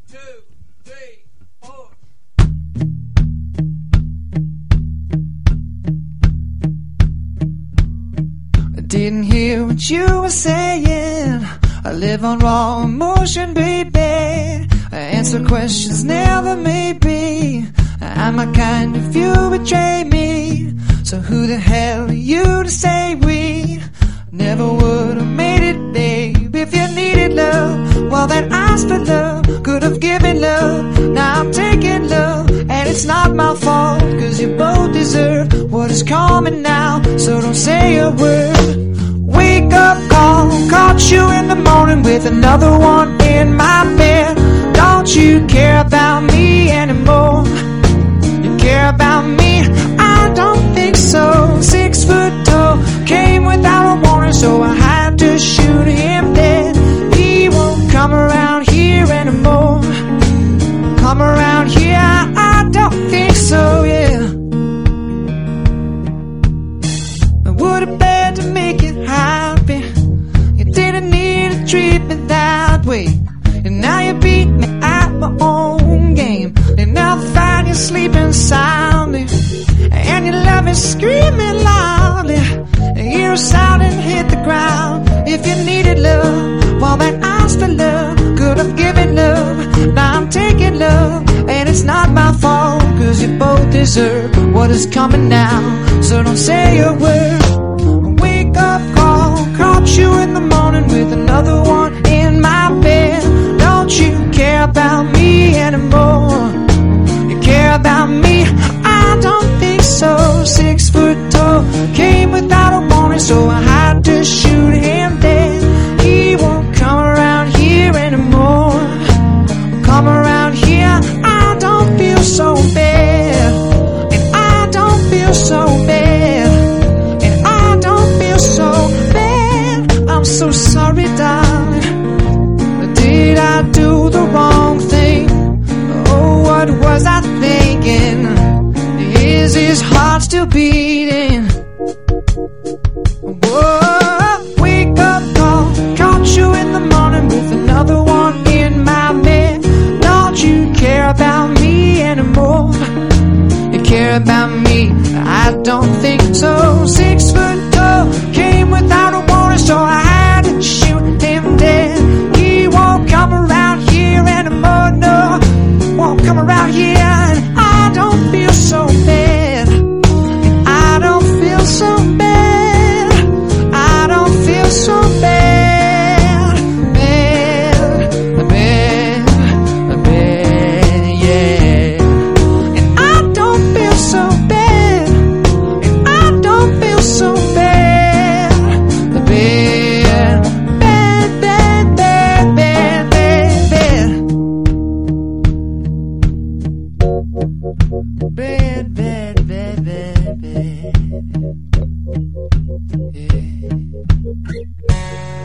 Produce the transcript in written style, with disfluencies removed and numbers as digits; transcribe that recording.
2, 3, 4. I didn't hear what you were saying. I live on raw emotion, baby. I answer questions never maybe. I'm a kind if you betray me. So who the hell are you to say we never would have made it, babe? If you needed love, well then ask for love. Could have given love, now I'm taking love. And it's not my fault, cause you both deserve what is coming now. So don't say a word. Wake up call, caught you in the morning with another one in my bed. Don't you care about me anymore? You care about me? I don't think so. 6 foot tall, came without a warning, so I had to shoot him dead. He won't come around here anymore. Come around here, I don't think so, yeah. I would have begged to make it happy. You didn't need to treat me that way. And now you beat me at my own game. And now I find you sleeping soundly, and your love is screaming loudly. And your sound and hit the ground. If you needed love, well then ask for love. Could have given love, now I'm taking love. And it's not my fault, cause you both deserve what is coming now. So don't say a word. Wake up call, caught you in the morning with another one in my bed. Don't you care about me anymore? You care about me? I don't think so. 6 foot tall, came without a warning, so I had to shoot him dead. He won't come around here anymore. Come around here, I don't feel so bad. And I don't feel so bad. And I don't feel so bad. I'm so sorry, darling. Did I do the wrong thing? Oh, what was I thinking? Is his heart still beating? Whoa, wake up call, caught you in the morning with another one in my bed. Don't you care about me anymore? You care about me? I don't think so. 6 foot tall, came without a warning, so I had to shoot him dead. He won't come around here anymore, no. Won't come around here, and I don't feel so bad. And I don't feel so bad. I don't feel so bad. Bad, bad, bad, yeah. And I don't feel so bad. And I don't feel so bad. Bad, bad, bad, bad, bad, bad, bad. Bad, bad, bad, bad, bad. Yeah.